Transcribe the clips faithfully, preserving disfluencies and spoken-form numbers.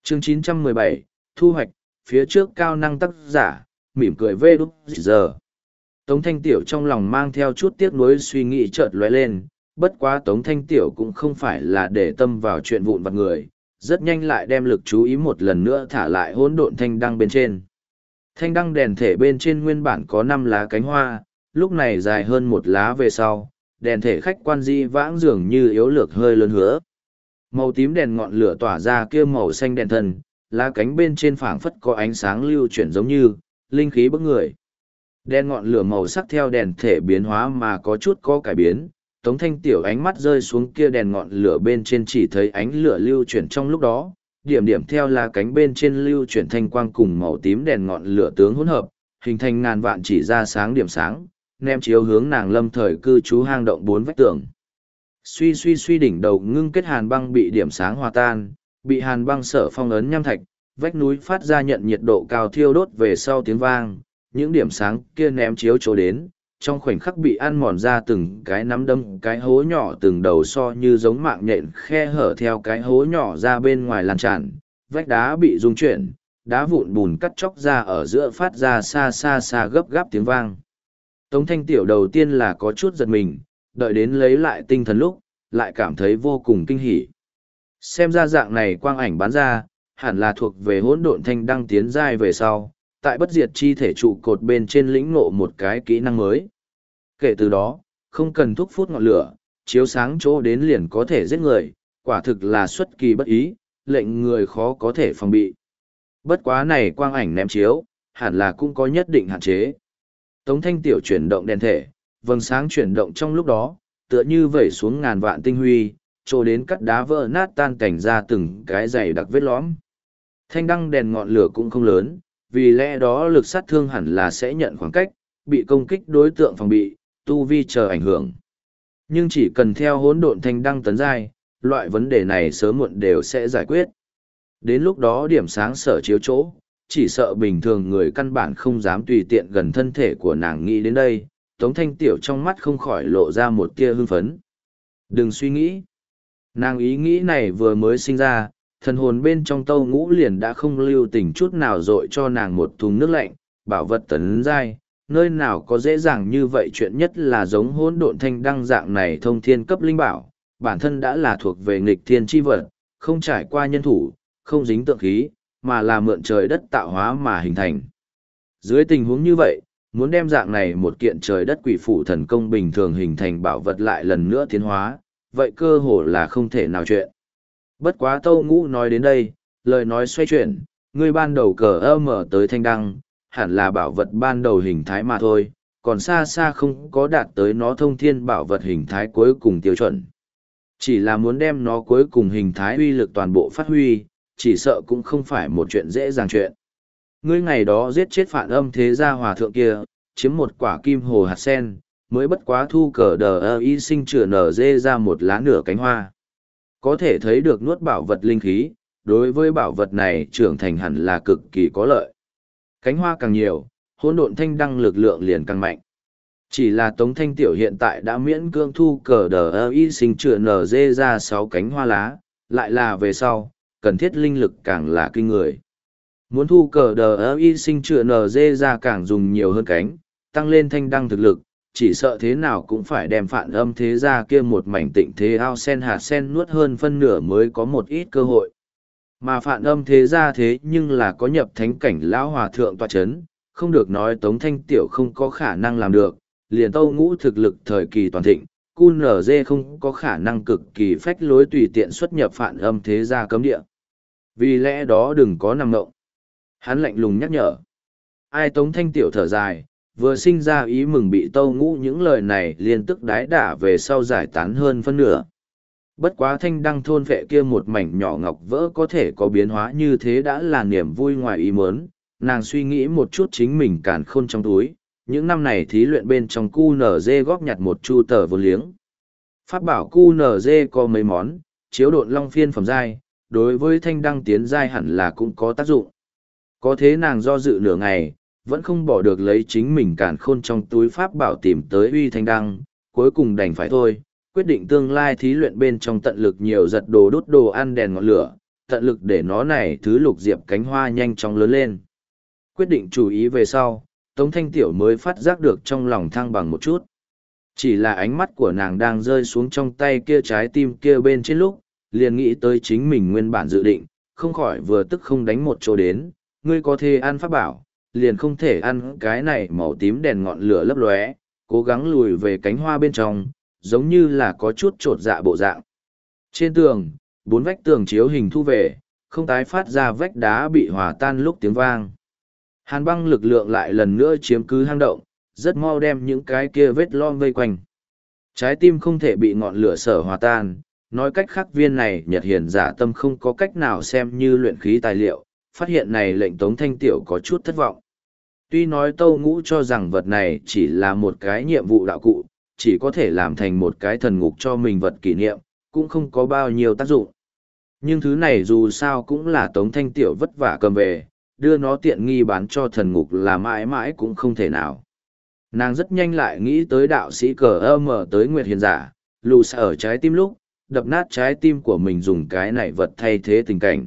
Chương chín trăm mười bảy, thu hoạch, phía trước cao năng tác giả, mỉm cười vê đúc giờ. Tống Thanh Tiểu trong lòng mang theo chút tiếc nuối suy nghĩ chợt lóe lên, bất quá Tống Thanh Tiểu cũng không phải là để tâm vào chuyện vụn vặt người, rất nhanh lại đem lực chú ý một lần nữa thả lại hỗn độn thanh đăng bên trên. Thanh đăng đèn thể bên trên nguyên bản có năm lá cánh hoa, lúc này dài hơn một lá về sau, đèn thể khách quan di vãng dường như yếu lược hơi lớn hứa. Màu tím đèn ngọn lửa tỏa ra kia màu xanh đèn thân, lá cánh bên trên phảng phất có ánh sáng lưu chuyển giống như linh khí bức người. Đèn ngọn lửa màu sắc theo đèn thể biến hóa mà có chút có cải biến. Tống Thanh Tiểu ánh mắt rơi xuống kia đèn ngọn lửa bên trên chỉ thấy ánh lửa lưu chuyển trong lúc đó, điểm điểm theo lá cánh bên trên lưu chuyển thanh quang cùng màu tím đèn ngọn lửa tướng hỗn hợp, hình thành ngàn vạn chỉ ra sáng điểm sáng, nem chiếu hướng nàng lâm thời cư trú hang động bốn vách tường. Suy suy suy đỉnh đầu ngưng kết hàn băng bị điểm sáng hòa tan, bị hàn băng sở phong ấn nham thạch, vách núi phát ra nhận nhiệt độ cao thiêu đốt về sau tiếng vang, những điểm sáng kia ném chiếu chỗ đến, trong khoảnh khắc bị ăn mòn ra từng cái nắm đâm cái hố nhỏ từng đầu so như giống mạng nhện khe hở theo cái hố nhỏ ra bên ngoài lan tràn, vách đá bị rung chuyển, đá vụn bùn cắt chóc ra ở giữa phát ra xa xa xa gấp gáp tiếng vang. Tống Thanh Tiểu đầu tiên là có chút giật mình, đợi đến lấy lại tinh thần lúc, lại cảm thấy vô cùng kinh hỉ. Xem ra dạng này quang ảnh bán ra, hẳn là thuộc về hỗn độn thanh đăng tiến giai về sau, tại bất diệt chi thể trụ cột bên trên lĩnh ngộ một cái kỹ năng mới. Kể từ đó, không cần thúc phút ngọn lửa, chiếu sáng chỗ đến liền có thể giết người, quả thực là xuất kỳ bất ý, lệnh người khó có thể phòng bị. Bất quá này quang ảnh ném chiếu, hẳn là cũng có nhất định hạn chế. Tống Thanh Tiểu chuyển động đèn thể, vầng sáng chuyển động trong lúc đó, tựa như vẩy xuống ngàn vạn tinh huy, trô đến cắt đá vỡ nát tan cảnh ra từng cái dày đặc vết lõm. Thanh đăng đèn ngọn lửa cũng không lớn, vì lẽ đó lực sát thương hẳn là sẽ nhận khoảng cách, bị công kích đối tượng phòng bị, tu vi chờ ảnh hưởng. Nhưng chỉ cần theo hỗn độn thanh đăng tấn giai, loại vấn đề này sớm muộn đều sẽ giải quyết. Đến lúc đó điểm sáng sở chiếu chỗ, chỉ sợ bình thường người căn bản không dám tùy tiện gần thân thể của nàng nghĩ đến đây, Tống Thanh Tiểu trong mắt không khỏi lộ ra một tia hưng phấn. Đừng suy nghĩ. Nàng ý nghĩ này vừa mới sinh ra, thần hồn bên trong Tâu Ngũ liền đã không lưu tình chút nào dội cho nàng một thùng nước lạnh, bảo vật tấn giai, nơi nào có dễ dàng như vậy, chuyện nhất là giống hỗn độn thanh đăng dạng này thông thiên cấp linh bảo, bản thân đã là thuộc về nghịch thiên chi vật, không trải qua nhân thủ, không dính tượng khí, mà là mượn trời đất tạo hóa mà hình thành. Dưới tình huống như vậy, muốn đem dạng này một kiện trời đất quỷ phủ thần công bình thường hình thành bảo vật lại lần nữa tiến hóa, vậy cơ hồ là không thể nào chuyện. Bất quá Tâu Ngũ nói đến đây, lời nói xoay chuyển, ngươi ban đầu cờ ơ mở tới thanh đăng, hẳn là bảo vật ban đầu hình thái mà thôi, còn xa xa không có đạt tới nó thông thiên bảo vật hình thái cuối cùng tiêu chuẩn. Chỉ là muốn đem nó cuối cùng hình thái uy lực toàn bộ phát huy, chỉ sợ cũng không phải một chuyện dễ dàng chuyện. Ngươi ngày đó giết chết Phạn Âm thế gia hòa thượng kia, chiếm một quả kim hồ hạt sen, mới bất quá thu cờ đờ ơ y sinh chữa nở dê ra một lá nửa cánh hoa. Có thể thấy được nuốt bảo vật linh khí, đối với bảo vật này trưởng thành hẳn là cực kỳ có lợi. Cánh hoa càng nhiều, hỗn độn thanh đăng lực lượng liền càng mạnh. Chỉ là Tống Thanh Tiểu hiện tại đã miễn cưỡng thu cờ đờ ơ y sinh chữa nở dê ra sáu cánh hoa lá, lại là về sau, cần thiết linh lực càng là kinh người. Muốn thu cờ đờ ơ y sinh chữa nở dê ra càng dùng nhiều hơn cánh, tăng lên thanh đăng thực lực, chỉ sợ thế nào cũng phải đem Phạn Âm thế gia kia một mảnh tịnh thế ao sen hạt sen nuốt hơn phân nửa mới có một ít cơ hội. Mà Phạn Âm thế gia thế nhưng là có nhập thánh cảnh lão hòa thượng tọa chấn, không được nói Tống Thanh Tiểu không có khả năng làm được, liền Tâu Ngũ thực lực thời kỳ toàn thịnh, cu nở dê không có khả năng cực kỳ phách lối tùy tiện xuất nhập Phạn Âm thế gia cấm địa. Vì lẽ đó đừng có nằm ngộng. Hắn lạnh lùng nhắc nhở. Ai Tống Thanh Tiểu thở dài, vừa sinh ra ý mừng bị Tâu Ngũ những lời này liên tức đái đả về sau giải tán hơn phân nửa. Bất quá thanh đăng thôn vệ kia một mảnh nhỏ ngọc vỡ có thể có biến hóa như thế đã là niềm vui ngoài ý muốn, nàng suy nghĩ một chút chính mình càn khôn trong túi, những năm này thí luyện bên trong cu nở dê góp nhặt một chu tờ vô liếng. Pháp bảo cu nở dê có mấy món, chiếu độn long phiên phẩm giai, đối với thanh đăng tiến giai hẳn là cũng có tác dụng. Có thế nàng do dự nửa ngày, vẫn không bỏ được lấy chính mình càn khôn trong túi pháp bảo tìm tới uy thanh đăng, cuối cùng đành phải thôi, quyết định tương lai thí luyện bên trong tận lực nhiều giật đồ đốt đồ ăn đèn ngọn lửa, tận lực để nó này thứ lục diệp cánh hoa nhanh chóng lớn lên. Quyết định chú ý về sau, Tống Thanh Tiểu mới phát giác được trong lòng thăng bằng một chút. Chỉ là ánh mắt của nàng đang rơi xuống trong tay kia trái tim kia bên trên lúc, liền nghĩ tới chính mình nguyên bản dự định, không khỏi vừa tức không đánh một chỗ đến, ngươi có thể ăn pháp bảo, liền không thể ăn cái này màu tím đèn ngọn lửa lấp lóe, cố gắng lùi về cánh hoa bên trong, giống như là có chút trột dạ bộ dạng. Trên tường, bốn vách tường chiếu hình thu về, không tái phát ra vách đá bị hòa tan lúc tiếng vang. Hàn băng lực lượng lại lần nữa chiếm cứ hang động, rất mau đem những cái kia vết lom vây quanh. Trái tim không thể bị ngọn lửa sở hòa tan, nói cách khác viên này Nhật Hiền giả tâm không có cách nào xem như luyện khí tài liệu, phát hiện này lệnh Tống Thanh Tiểu có chút thất vọng. Tuy nói Tâu Ngũ cho rằng vật này chỉ là một cái nhiệm vụ đạo cụ, chỉ có thể làm thành một cái thần ngục cho mình vật kỷ niệm, cũng không có bao nhiêu tác dụng. Nhưng thứ này dù sao cũng là Tống Thanh Tiểu vất vả cầm về, đưa nó tiện nghi bán cho thần ngục là mãi mãi cũng không thể nào. Nàng rất nhanh lại nghĩ tới đạo sĩ cờ ơ mở tới Nguyệt Hiền giả, lù xa ở trái tim lúc, đập nát trái tim của mình dùng cái này vật thay thế tình cảnh.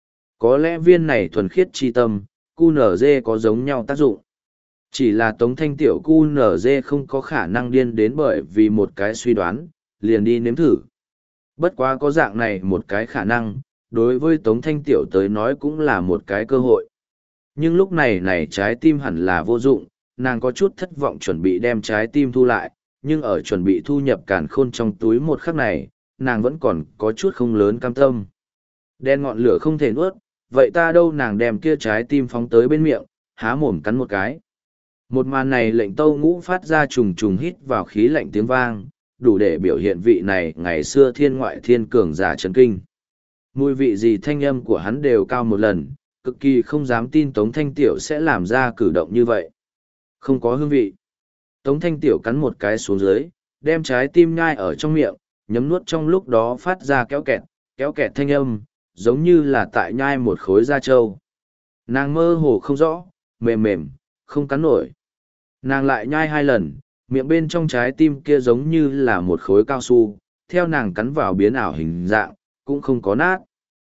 Có lẽ viên này thuần khiết chi tâm, cu nở dê có giống nhau tác dụng. Chỉ là Tống Thanh Tiểu cu nở dê không có khả năng điên đến bởi vì một cái suy đoán, liền đi nếm thử. Bất quá có dạng này một cái khả năng, đối với Tống Thanh Tiểu tới nói cũng là một cái cơ hội. Nhưng lúc này này trái tim hẳn là vô dụng, nàng có chút thất vọng chuẩn bị đem trái tim thu lại, nhưng ở chuẩn bị thu nhập càn khôn trong túi một khắc này, nàng vẫn còn có chút không lớn cam tâm. Đen ngọn lửa không thể nuốt, vậy ta đâu nàng đem kia trái tim phóng tới bên miệng, há mồm cắn một cái. Một màn này lệnh Tâu Ngũ phát ra trùng trùng hít vào khí lạnh tiếng vang, đủ để biểu hiện vị này ngày xưa thiên ngoại thiên cường giả chấn kinh. Mùi vị gì thanh âm của hắn đều cao một lần, cực kỳ không dám tin Tống Thanh Tiểu sẽ làm ra cử động như vậy. Không có hương vị. Tống Thanh Tiểu cắn một cái xuống dưới, đem trái tim nhai ở trong miệng, nhấm nuốt trong lúc đó phát ra kéo kẹt, kéo kẹt thanh âm, giống như là tại nhai một khối da trâu. Nàng mơ hồ không rõ, mềm mềm, không cắn nổi. Nàng lại nhai hai lần, miệng bên trong trái tim kia giống như là một khối cao su, theo nàng cắn vào biến ảo hình dạng, cũng không có nát.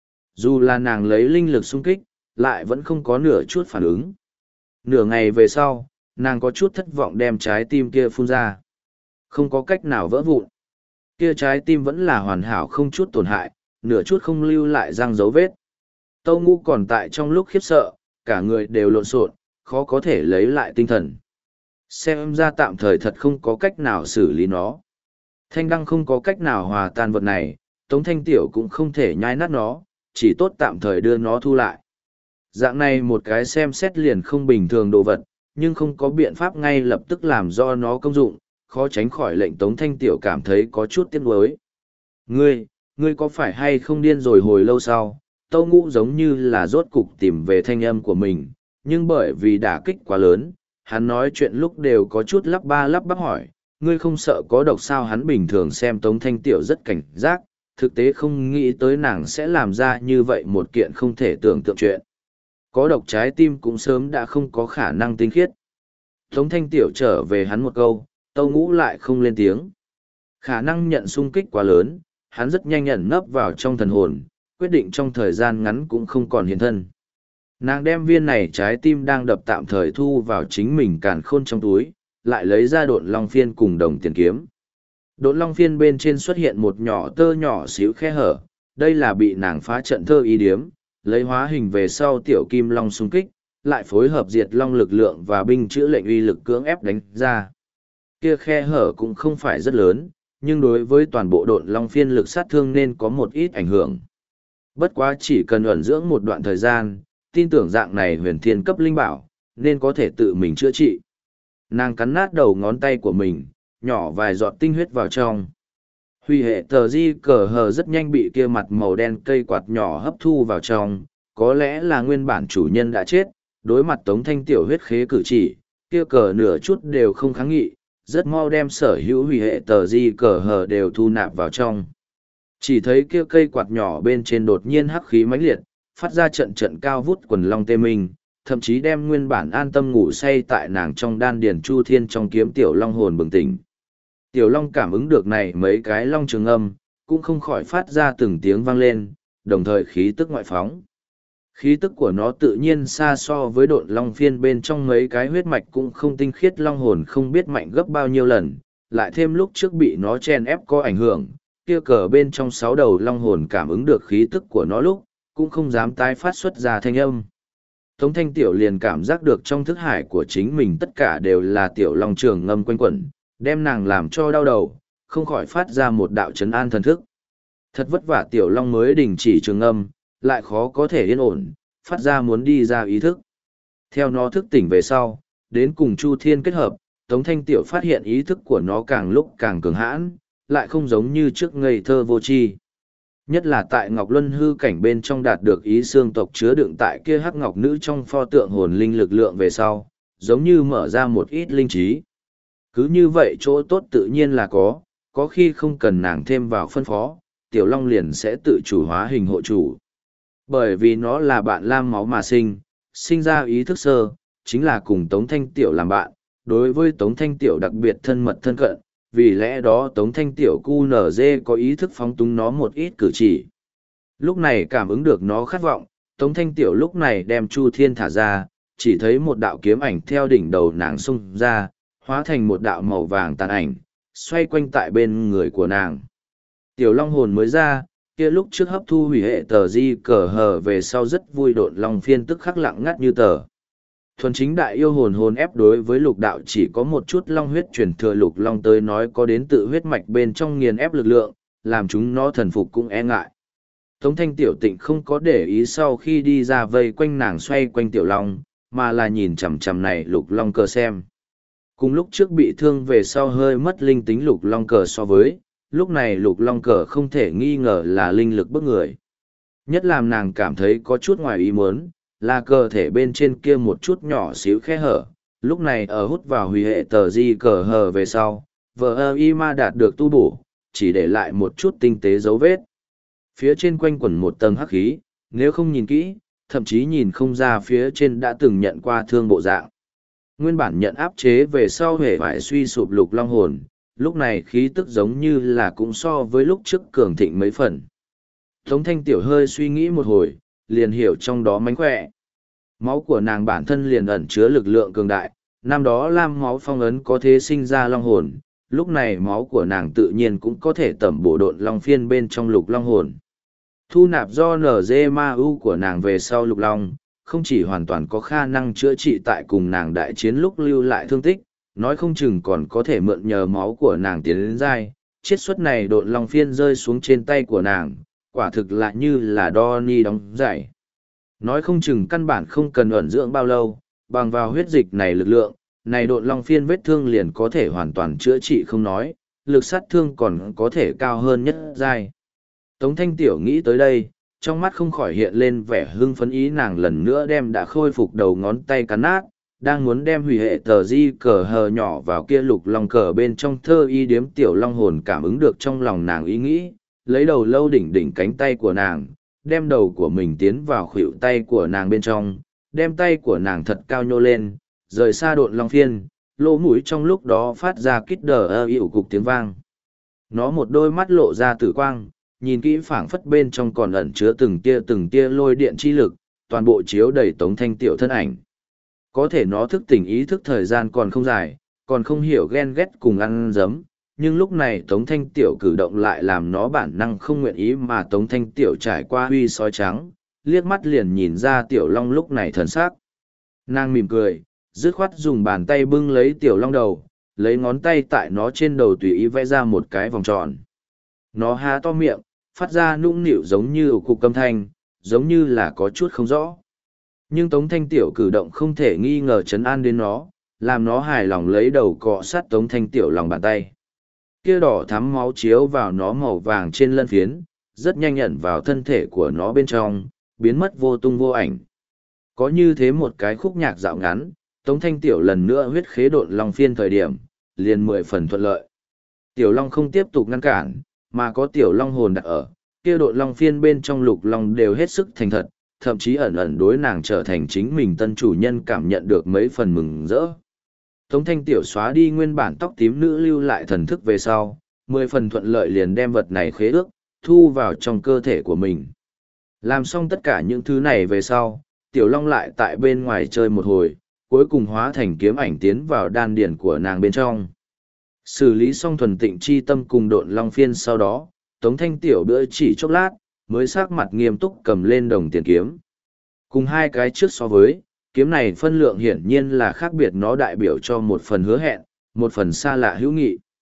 Dù là nàng lấy linh lực xung kích, lại vẫn không có nửa chút phản ứng. Nửa ngày về sau, nàng có chút thất vọng đem trái tim kia phun ra. Không có cách nào vỡ vụn. Kia trái tim vẫn là hoàn hảo không chút tổn hại, nửa chút không lưu lại răng dấu vết. Tâu Ngũ còn tại trong lúc khiếp sợ, cả người đều lộn xộn, khó có thể lấy lại tinh thần. Xem ra tạm thời thật không có cách nào xử lý nó. Thanh đăng không có cách nào hòa tan vật này, Tống Thanh Tiểu cũng không thể nhai nát nó, chỉ tốt tạm thời đưa nó thu lại. Dạng này một cái xem xét liền không bình thường đồ vật, nhưng không có biện pháp ngay lập tức làm do nó công dụng, khó tránh khỏi lệnh Tống Thanh Tiểu cảm thấy có chút tiếc nuối. Ngươi, ngươi có phải hay không điên rồi? Hồi lâu sau, Tâu Ngũ giống như là rốt cục tìm về thanh âm của mình, nhưng bởi vì đả kích quá lớn, hắn nói chuyện lúc đều có chút lắp ba lắp bắp hỏi, ngươi không sợ có độc sao? Hắn bình thường xem Tống Thanh Tiểu rất cảnh giác, thực tế không nghĩ tới nàng sẽ làm ra như vậy một kiện không thể tưởng tượng chuyện. Có độc trái tim cũng sớm đã không có khả năng tinh khiết. Tống Thanh Tiểu trở về hắn một câu, Tâu Ngũ lại không lên tiếng. Khả năng nhận xung kích quá lớn, hắn rất nhanh nhận nấp vào trong thần hồn, quyết định trong thời gian ngắn cũng không còn hiện thân. Nàng đem viên này trái tim đang đập tạm thời thu vào chính mình càn khôn trong túi, lại lấy ra độn long phiên cùng đồng tiền kiếm. Độn long phiên bên trên xuất hiện một nhỏ tơ nhỏ xíu khe hở, đây là bị nàng phá trận thơ ý điếm, lấy hóa hình về sau tiểu kim long xung kích, lại phối hợp diệt long lực lượng và binh chữ lệnh uy lực cưỡng ép đánh ra. Kia khe hở cũng không phải rất lớn, nhưng đối với toàn bộ độn long phiên lực sát thương nên có một ít ảnh hưởng. Bất quá chỉ cần ẩn dưỡng một đoạn thời gian, tin tưởng dạng này huyền thiên cấp linh bảo, nên có thể tự mình chữa trị. Nàng cắn nát đầu ngón tay của mình, nhỏ vài giọt tinh huyết vào trong. Huy hệ tờ di cờ hờ rất nhanh bị kia mặt màu đen cây quạt nhỏ hấp thu vào trong, có lẽ là nguyên bản chủ nhân đã chết, đối mặt Tống Thanh Tiểu huyết khế cử chỉ, kia cờ nửa chút đều không kháng nghị, rất mau đem sở hữu huy hệ tờ di cờ hờ đều thu nạp vào trong. Chỉ thấy kia cây quạt nhỏ bên trên đột nhiên hắc khí mãnh liệt, phát ra trận trận cao vút quần long tê minh, thậm chí đem nguyên bản an tâm ngủ say tại nàng trong đan điền chu thiên trong kiếm tiểu long hồn bừng tỉnh. Tiểu long cảm ứng được này mấy cái long trường âm, cũng không khỏi phát ra từng tiếng vang lên, đồng thời khí tức ngoại phóng. Khí tức của nó tự nhiên xa so với độn long phiên bên trong mấy cái huyết mạch cũng không tinh khiết long hồn không biết mạnh gấp bao nhiêu lần, lại thêm lúc trước bị nó chen ép có ảnh hưởng, kia cờ bên trong sáu đầu long hồn cảm ứng được khí tức của nó lúc, cũng không dám tái phát xuất ra thanh âm. Tống Thanh Tiểu liền cảm giác được trong thức hải của chính mình tất cả đều là tiểu long trường ngâm quanh quẩn, đem nàng làm cho đau đầu, không khỏi phát ra một đạo trấn an thần thức. Thật vất vả tiểu long mới đình chỉ trường ngâm, lại khó có thể yên ổn, phát ra muốn đi ra ý thức. Theo nó thức tỉnh về sau, đến cùng Chu Thiên kết hợp, Tống Thanh Tiểu phát hiện ý thức của nó càng lúc càng cường hãn, lại không giống như trước ngây thơ vô tri. Nhất là tại Ngọc Luân hư cảnh bên trong đạt được ý xương tộc chứa đựng tại kia hắc ngọc nữ trong pho tượng hồn linh lực lượng về sau, giống như mở ra một ít linh trí. Cứ như vậy chỗ tốt tự nhiên là có, có khi không cần nàng thêm vào phân phó, Tiểu Long liền sẽ tự chủ hóa hình hộ chủ. Bởi vì nó là bạn lam máu mà sinh, sinh ra ý thức sơ, chính là cùng Tống Thanh Tiểu làm bạn, đối với Tống Thanh Tiểu đặc biệt thân mật thân cận, vì lẽ đó Tống Thanh Tiểu cu nở dê có ý thức phóng túng nó một ít cử chỉ. Lúc này cảm ứng được nó khát vọng, Tống Thanh Tiểu lúc này đem Chu Thiên thả ra, chỉ thấy một đạo kiếm ảnh theo đỉnh đầu nàng xung ra, hóa thành một đạo màu vàng tàn ảnh, xoay quanh tại bên người của nàng. Tiểu Long hồn mới ra, kia lúc trước hấp thu hủy hệ tờ di cờ hờ về sau rất vui độn long phiên tức khắc lặng ngắt như tờ. Thuần chính đại yêu hồn hồn ép đối với lục đạo chỉ có một chút long huyết truyền thừa lục long tới nói có đến tự huyết mạch bên trong nghiền ép lực lượng, làm chúng nó thần phục cũng e ngại. Tống Thanh Tiểu Tịnh không có để ý sau khi đi ra vây quanh nàng xoay quanh tiểu long, mà là nhìn chằm chằm này lục long cờ xem. Cùng lúc trước bị thương về sau hơi mất linh tính lục long cờ so với, lúc này lục long cờ không thể nghi ngờ là linh lực bức người. Nhất làm nàng cảm thấy có chút ngoài ý muốn, là cơ thể bên trên kia một chút nhỏ xíu khe hở, lúc này ở hút vào hủy hệ tờ di cờ hờ về sau, vờ ơ y ma đạt được tu bổ, chỉ để lại một chút tinh tế dấu vết. Phía trên quanh quẩn một tầng hắc khí, nếu không nhìn kỹ, thậm chí nhìn không ra phía trên đã từng nhận qua thương bộ dạng. Nguyên bản nhận áp chế về sau hề phải suy sụp lục long hồn, lúc này khí tức giống như là cũng so với lúc trước cường thịnh mấy phần. Tống Thanh Tiểu hơi suy nghĩ một hồi, liền hiểu trong đó mánh khỏe. Máu của nàng bản thân liền ẩn chứa lực lượng cường đại, năm đó lam máu phong ấn có thể sinh ra long hồn, lúc này máu của nàng tự nhiên cũng có thể tẩm bổ độn long phiên bên trong lục long hồn. Thu nạp do nở dê ma u của nàng về sau lục long, không chỉ hoàn toàn có khả năng chữa trị tại cùng nàng đại chiến lúc lưu lại thương tích, nói không chừng còn có thể mượn nhờ máu của nàng tiến đến dai, chiết xuất này độn long phiên rơi xuống trên tay của nàng, quả thực là như là đo ni đóng giải. Nói không chừng căn bản không cần ẩn dưỡng bao lâu, bằng vào huyết dịch này lực lượng, này độn long phiên vết thương liền có thể hoàn toàn chữa trị không nói, lực sát thương còn có thể cao hơn nhất giai. Tống Thanh Tiểu nghĩ tới đây, trong mắt không khỏi hiện lên vẻ hưng phấn ý nàng lần nữa đem đã khôi phục đầu ngón tay cắn nát, đang muốn đem hủy hệ tờ di cờ hờ nhỏ vào kia lục long cờ bên trong thơ y điếm tiểu long hồn cảm ứng được trong lòng nàng ý nghĩ, lấy đầu lâu đỉnh đỉnh cánh tay của nàng, đem đầu của mình tiến vào khuỷu tay của nàng bên trong, đem tay của nàng thật cao nhô lên, rời xa độn long phiên, lỗ mũi trong lúc đó phát ra kít đờ ơ hiệu cục tiếng vang. Nó một đôi mắt lộ ra tử quang, nhìn kỹ phảng phất bên trong còn ẩn chứa từng tia từng tia lôi điện chi lực, toàn bộ chiếu đầy Tống Thanh Tiểu thân ảnh. Có thể nó thức tỉnh ý thức thời gian còn không dài, còn không hiểu ghen ghét cùng ăn dấm, nhưng lúc này Tống Thanh Tiểu cử động lại làm nó bản năng không nguyện ý mà Tống Thanh Tiểu trải qua huy sói trắng, liếc mắt liền nhìn ra Tiểu Long lúc này thần sắc. Nàng mỉm cười, dứt khoát dùng bàn tay bưng lấy Tiểu Long đầu, lấy ngón tay tại nó trên đầu tùy ý vẽ ra một cái vòng tròn. Nó há to miệng, phát ra nũng nịu giống như ủ cục âm thanh, giống như là có chút không rõ. Nhưng Tống Thanh Tiểu cử động không thể nghi ngờ trấn an đến nó, làm nó hài lòng lấy đầu cọ sát Tống Thanh Tiểu lòng bàn tay. Kia đỏ thắm máu chiếu vào nó màu vàng trên lân phiến, rất nhanh nhận vào thân thể của nó bên trong, biến mất vô tung vô ảnh. Có như thế một cái khúc nhạc dạo ngắn, Tống Thanh Tiểu lần nữa huyết khế độn long phiên thời điểm, liền mười phần thuận lợi. Tiểu Long không tiếp tục ngăn cản, mà có Tiểu Long hồn đặt ở, kia độn long phiên bên trong lục long đều hết sức thành thật, thậm chí ẩn ẩn đối nàng trở thành chính mình tân chủ nhân cảm nhận được mấy phần mừng rỡ. Tống Thanh Tiểu xóa đi nguyên bản tóc tím nữ lưu lại thần thức về sau, mười phần thuận lợi liền đem vật này khế ước, thu vào trong cơ thể của mình. Làm xong tất cả những thứ này về sau, Tiểu Long lại tại bên ngoài chơi một hồi, cuối cùng hóa thành kiếm ảnh tiến vào đan điển của nàng bên trong. Xử lý xong thuần tịnh chi tâm cùng độn long phiên sau đó, Tống Thanh Tiểu bữa chỉ chốc lát, mới sắc mặt nghiêm túc cầm lên đồng tiền kiếm. Cùng hai cái trước so với, kiếm này phân lượng hiển nhiên là khác biệt, nó đại biểu cho một phần hứa hẹn, một phần xa lạ hữu nghị.